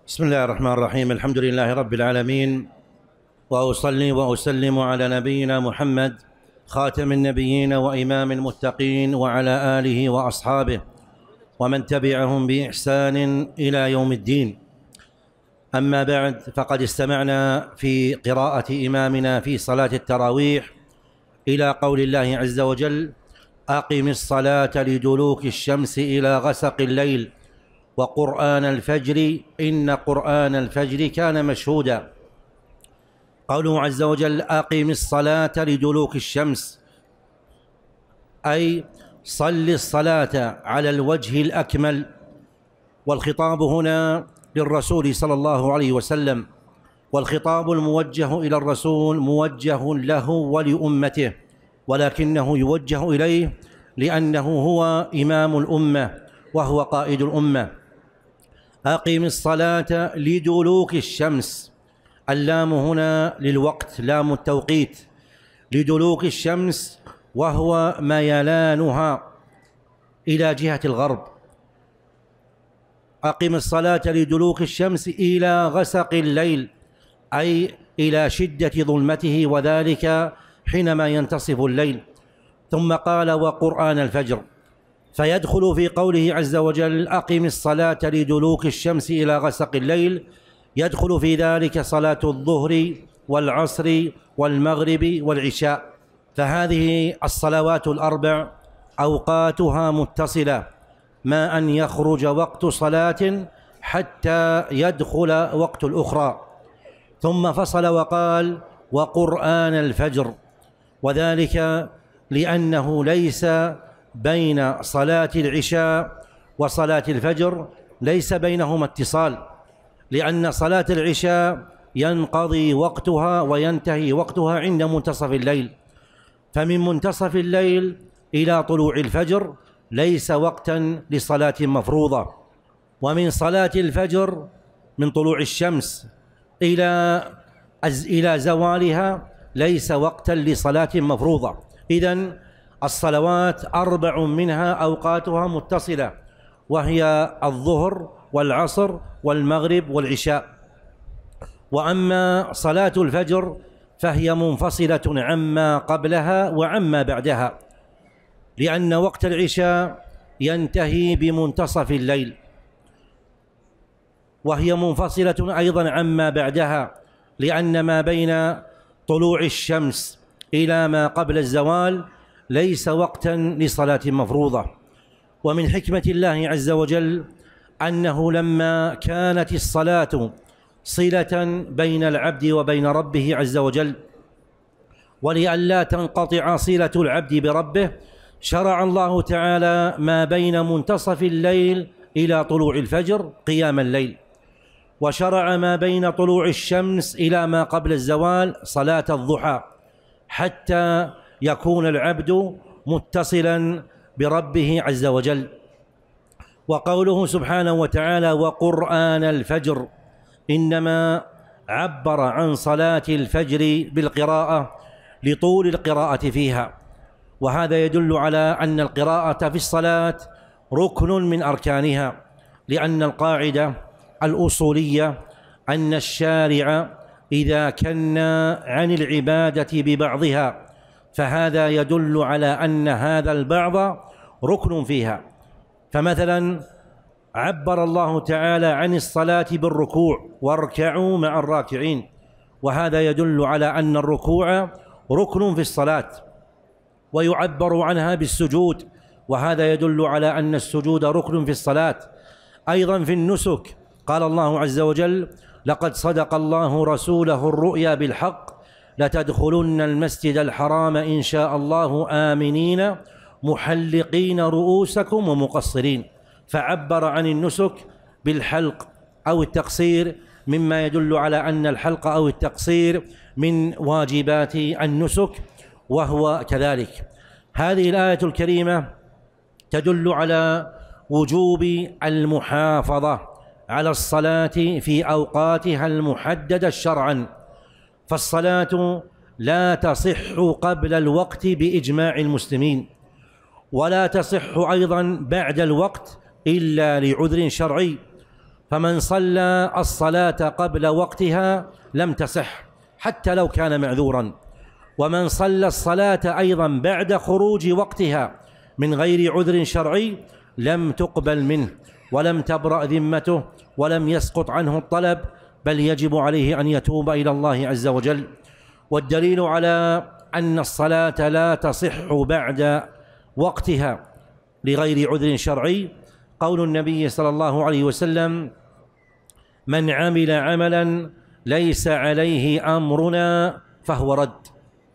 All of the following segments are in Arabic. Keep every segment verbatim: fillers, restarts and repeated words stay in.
بسم الله الرحمن الرحيم. الحمد لله رب العالمين، وأصلي وأسلم على نبينا محمد خاتم النبيين وإمام المتقين، وعلى آله وأصحابه ومن تبعهم بإحسان إلى يوم الدين. أما بعد، فقد استمعنا في قراءة إمامنا في صلاة التراويح إلى قول الله عز وجل: أقم الصلاة لدلوك الشمس إلى غسق الليل وقرآن الفجر إن قرآن الفجر كان مشهودا. قوله عز وجل: أقم الصلاة لدلوك الشمس، أي صل الصلاة على الوجه الأكمل، والخطاب هنا للرسول صلى الله عليه وسلم، والخطاب الموجه إلى الرسول موجه له ولأمته، ولكنه يوجه إليه لأنه هو إمام الأمة وهو قائد الأمة. أقم الصلاة لدلوك الشمس، اللام هنا للوقت، لام التوقيت، لدلوك الشمس وهو ميلانها إلى جهة الغرب. أقم الصلاة لدلوك الشمس إلى غسق الليل، أي إلى شدة ظلمته، وذلك حينما ينتصف الليل. ثم قال: وقرآن الفجر، فيدخل في قوله عز وجل: أقم الصلاة لدلوك الشمس إلى غسق الليل، يدخل في ذلك صلاة الظهر والعصر والمغرب والعشاء. فهذه الصلوات الأربع أوقاتها متصلة، ما أن يخرج وقت صلاة حتى يدخل وقت الأخرى. ثم فصل وقال: وقرآن الفجر، وذلك لأنه ليس بين صلاة العشاء وصلاة الفجر ليس بينهما اتصال، لأن صلاة العشاء ينقضي وقتها وينتهي وقتها عند منتصف الليل، فمن منتصف الليل إلى طلوع الفجر ليس وقتا لصلاة مفروضة، ومن صلاة الفجر من طلوع الشمس إلى إلى زوالها ليس وقتا لصلاة مفروضة. إذن الصلوات أربع منها أوقاتها متصلة، وهي الظهر والعصر والمغرب والعشاء. وأما صلاة الفجر فهي منفصلة عما قبلها وعما بعدها، لأن وقت العشاء ينتهي بمنتصف الليل، وهي منفصلة أيضا عما بعدها، لأن ما بين طلوع الشمس إلى ما قبل الزوال ليس وقتا لصلاة مفروضة. ومن حكمة الله عز وجل أنه لما كانت الصلاة صلة بين العبد وبين ربه عز وجل، ولئلا تنقطع صلة العبد بربه، شرع الله تعالى ما بين منتصف الليل إلى طلوع الفجر قيام الليل، وشرع ما بين طلوع الشمس إلى ما قبل الزوال صلاة الضحى، حتى يكون العبد متصلا بربه عز وجل. وقوله سبحانه وتعالى: وقرآن الفجر، إنما عبر عن صلاة الفجر بالقراءة لطول القراءة فيها، وهذا يدل على أن القراءة في الصلاة ركن من أركانها، لأن القاعدة الأصولية أن الشارع إذا كنى عن العبادة ببعضها فهذا يدل على أن هذا البعض ركن فيها. فمثلا عبر الله تعالى عن الصلاة بالركوع: واركعوا مع الراكعين، وهذا يدل على أن الركوع ركن في الصلاة. ويعبر عنها بالسجود، وهذا يدل على أن السجود ركن في الصلاة. أيضا في النسك قال الله عز وجل: لقد صدق الله رسوله الرؤيا بالحق لتدخلن المسجد الحرام إن شاء الله آمنين محلقين رؤوسكم ومقصرين، فعبر عن النسك بالحلق أو التقصير، مما يدل على أن الحلق أو التقصير من واجبات النسك، وهو كذلك. هذه الآية الكريمة تدل على وجوب المحافظة على الصلاة في أوقاتها المحددة شرعا، فالصلاة لا تصح قبل الوقت بإجماع المسلمين، ولا تصح أيضا بعد الوقت إلا لعذر شرعي، فمن صلى الصلاة قبل وقتها لم تصح حتى لو كان معذورا، ومن صلى الصلاة أيضا بعد خروج وقتها من غير عذر شرعي لم تقبل منه ولم تبرأ ذمته ولم يسقط عنه الطلب، بل يجب عليه أن يتوب إلى الله عز وجل. والدليل على أن الصلاة لا تصح بعد وقتها لغير عذر شرعي قول النبي صلى الله عليه وسلم: من عمل عملا ليس عليه أمرنا فهو رد.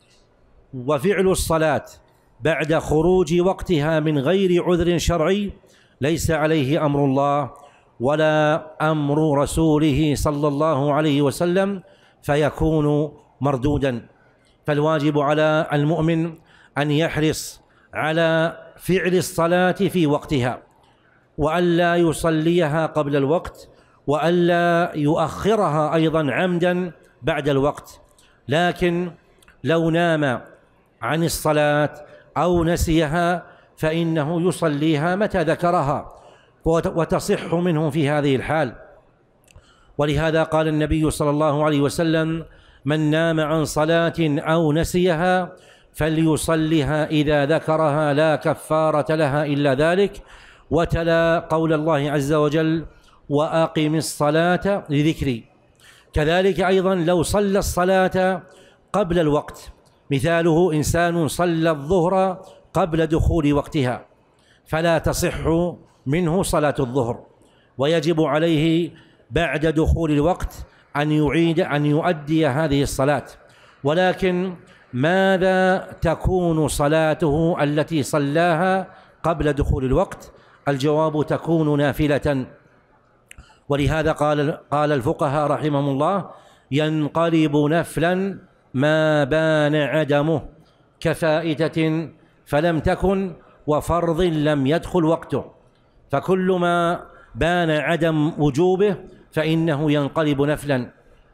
وفعل الصلاة بعد خروج وقتها من غير عذر شرعي ليس عليه أمر الله ولا أمر رسوله صلى الله عليه وسلم، فيكون مردودا. فالواجب على المؤمن أن يحرص على فعل الصلاة في وقتها، وألا يصليها قبل الوقت، وألا يؤخرها أيضا عمدا بعد الوقت. لكن لو نام عن الصلاة أو نسيها فإنه يصليها متى ذكرها وتصح منه في هذه الحال. ولهذا قال النبي صلى الله عليه وسلم: من نام عن صلاة أو نسيها فليصلها إذا ذكرها لا كفارة لها إلا ذلك. وتلا قول الله عز وجل: وأقم الصلاة لذكري. كذلك أيضا لو صلى الصلاة قبل الوقت، مثاله إنسان صلى الظهر قبل دخول وقتها فلا تصح منه صلاة الظهر، ويجب عليه بعد دخول الوقت أن يعيد أن يؤدي هذه الصلاة. ولكن ماذا تكون صلاته التي صلاها قبل دخول الوقت؟ الجواب: تكون نافلة. ولهذا قال قال الفقهاء رحمهم الله: ينقلب نفلا ما بان عدمه كفائتة فلم تكن وفرض لم يدخل وقته. فكل ما بان عدم وجوبه فإنه ينقلب نفلا.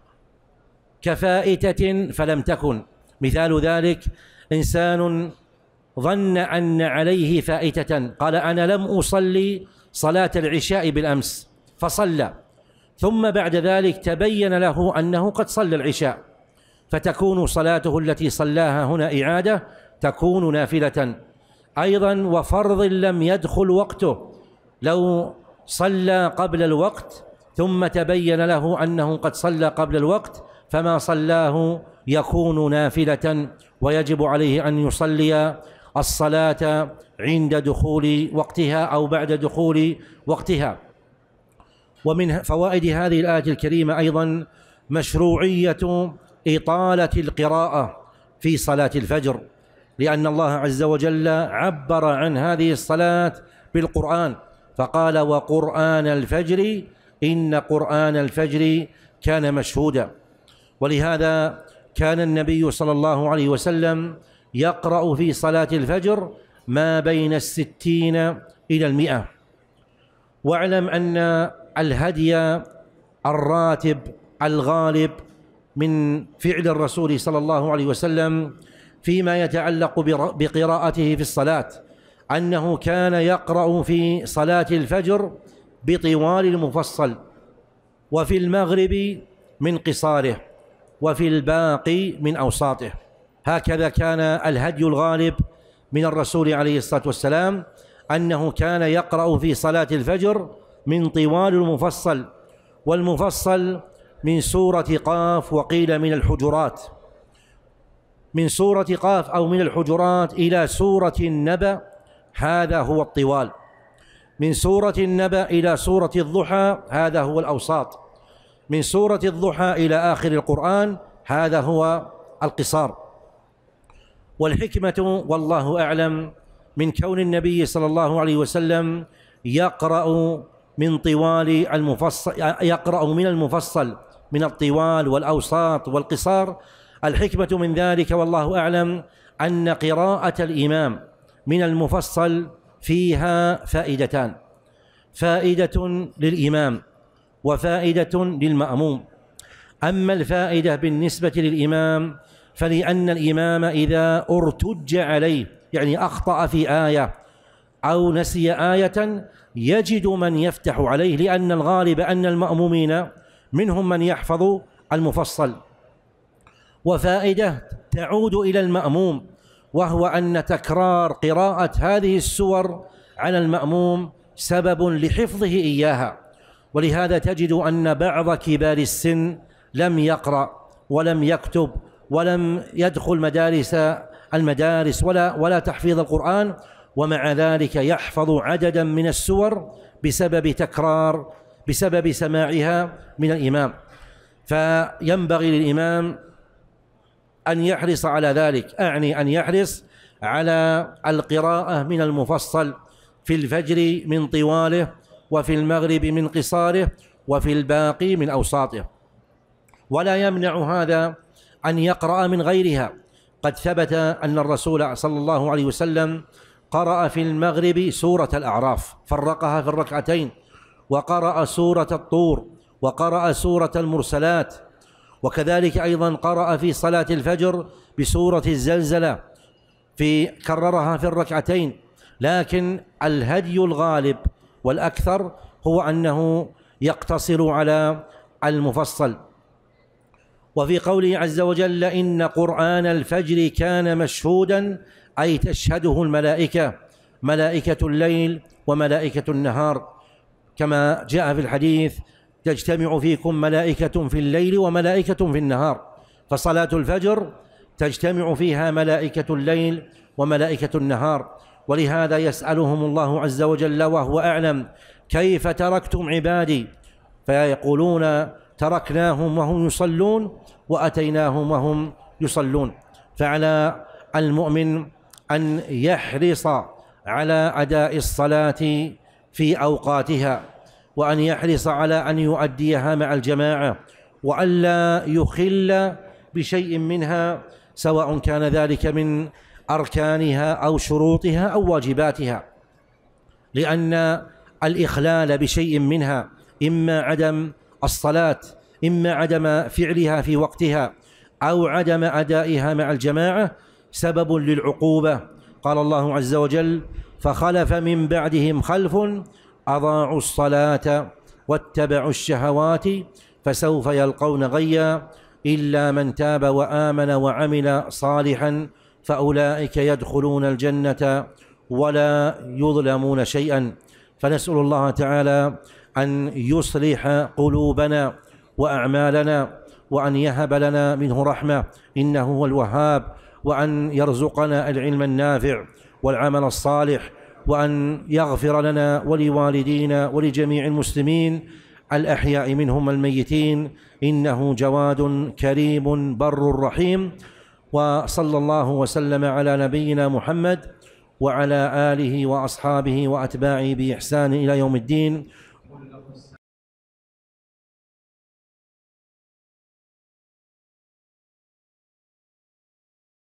كفائتة فلم تكن، مثال ذلك إنسان ظن أن عليه فائتة، قال: أنا لم أصلي صلاة العشاء بالأمس، فصلى، ثم بعد ذلك تبين له أنه قد صلى العشاء، فتكون صلاته التي صلاها هنا إعادة، تكون نافلة. أيضا وفرض لم يدخل وقته، لو صلى قبل الوقت ثم تبين له أنه قد صلى قبل الوقت فما صلاه يكون نافلة، ويجب عليه أن يصلي الصلاة عند دخول وقتها أو بعد دخول وقتها. ومن فوائد هذه الآية الكريمة أيضا مشروعية إطالة القراءة في صلاة الفجر، لأن الله عز وجل عبر عن هذه الصلاة بالقرآن فقال: وقرآن الفجر إن قرآن الفجر كان مشهودا. ولهذا كان النبي صلى الله عليه وسلم يقرأ في صلاة الفجر ما بين الستين إلى المئة. واعلم أن الهدي الراتب الغالب من فعل الرسول صلى الله عليه وسلم فيما يتعلق بقراءته في الصلاة أنه كان يقرأ في صلاة الفجر بطوال المفصل، وفي المغرب من قصاره، وفي الباقي من أوساطه. هكذا كان الهدي الغالب من الرسول عليه الصلاة والسلام، أنه كان يقرأ في صلاة الفجر من طوال المفصل، والمفصل من سورة قاف وقيل من الحجرات، من سورة قاف أو من الحجرات إلى سورة النبأ، هذا هو الطوال. من سورة النبأ إلى سورة الضحى هذا هو الأوساط. من سورة الضحى إلى آخر القرآن هذا هو القصار. والحكمة والله أعلم من كون النبي صلى الله عليه وسلم يقرأ من طوال المفصل، يقرأ من المفصل من الطوال والأوساط والقصار، الحكمة من ذلك والله أعلم أن قراءة الإمام من المفصل فيها فائدتان: فائدة للإمام وفائدة للمأموم. أما الفائدة بالنسبة للإمام فلأن الإمام إذا ارتج عليه، يعني أخطأ في آية أو نسي آية يجد من يفتح عليه، لأن الغالب أن المأمومين منهم من يحفظ المفصل. وفائدة تعود إلى المأموم، وهو أن تكرار قراءة هذه السور على المأموم سبب لحفظه إياها. ولهذا تجد أن بعض كبار السن لم يقرأ ولم يكتب ولم يدخل مدارس المدارس ولا ولا تحفيظ القرآن، ومع ذلك يحفظ عددا من السور بسبب تكرار بسبب سماعها من الإمام. فينبغي للإمام أن يحرص على ذلك، أعني أن يحرص على القراءة من المفصل في الفجر من طواله، وفي المغرب من قصاره، وفي الباقي من أوساطه. ولا يمنع هذا أن يقرأ من غيرها. قد ثبت أن الرسول صلى الله عليه وسلم قرأ في المغرب سورة الأعراف، فرقها في الركعتين، وقرأ سورة الطور، وقرأ سورة المرسلات، وكذلك أيضا قرأ في صلاة الفجر بسورة الزلزلة في كررها في الركعتين. لكن الهدي الغالب والأكثر هو أنه يقتصر على المفصل. وفي قوله عز وجل إن قرآن الفجر كان مشهودا، أي تشهده الملائكة، ملائكة الليل وملائكة النهار، كما جاء في الحديث تجتمع فيكم ملائكة في الليل وملائكة في النهار. فصلاة الفجر تجتمع فيها ملائكة الليل وملائكة النهار. ولهذا يسألهم الله عز وجل وهو أعلم كيف تركتم عبادي، فيقولون تركناهم وهم يصلون وأتيناهم وهم يصلون. فعلى المؤمن أن يحرص على أداء الصلاة في أوقاتها، وأن يحرص على أن يؤديها مع الجماعة، وألا يخل بشيء منها، سواء كان ذلك من أركانها أو شروطها أو واجباتها، لأن الإخلال بشيء منها إما عدم الصلاة، إما عدم فعلها في وقتها، أو عدم أدائها مع الجماعة سبب للعقوبة. قال الله عز وجل فخلف من بعدهم خلف أضاعوا الصلاة واتبعوا الشهوات فسوف يلقون غيا إلا من تاب وآمن وعمل صالحا فأولئك يدخلون الجنة ولا يظلمون شيئا. فنسأل الله تعالى أن يصلح قلوبنا وأعمالنا، وأن يهب لنا منه رحمة إنه هو الوهاب، وأن يرزقنا العلم النافع والعمل الصالح، وأن يغفر لنا ولوالدينا ولجميع المسلمين الأحياء منهم الميتين، إنه جواد كريم بر رحيم. وصلى الله وسلم على نبينا محمد وعلى آله وأصحابه وأتباعه بإحسان إلى يوم الدين.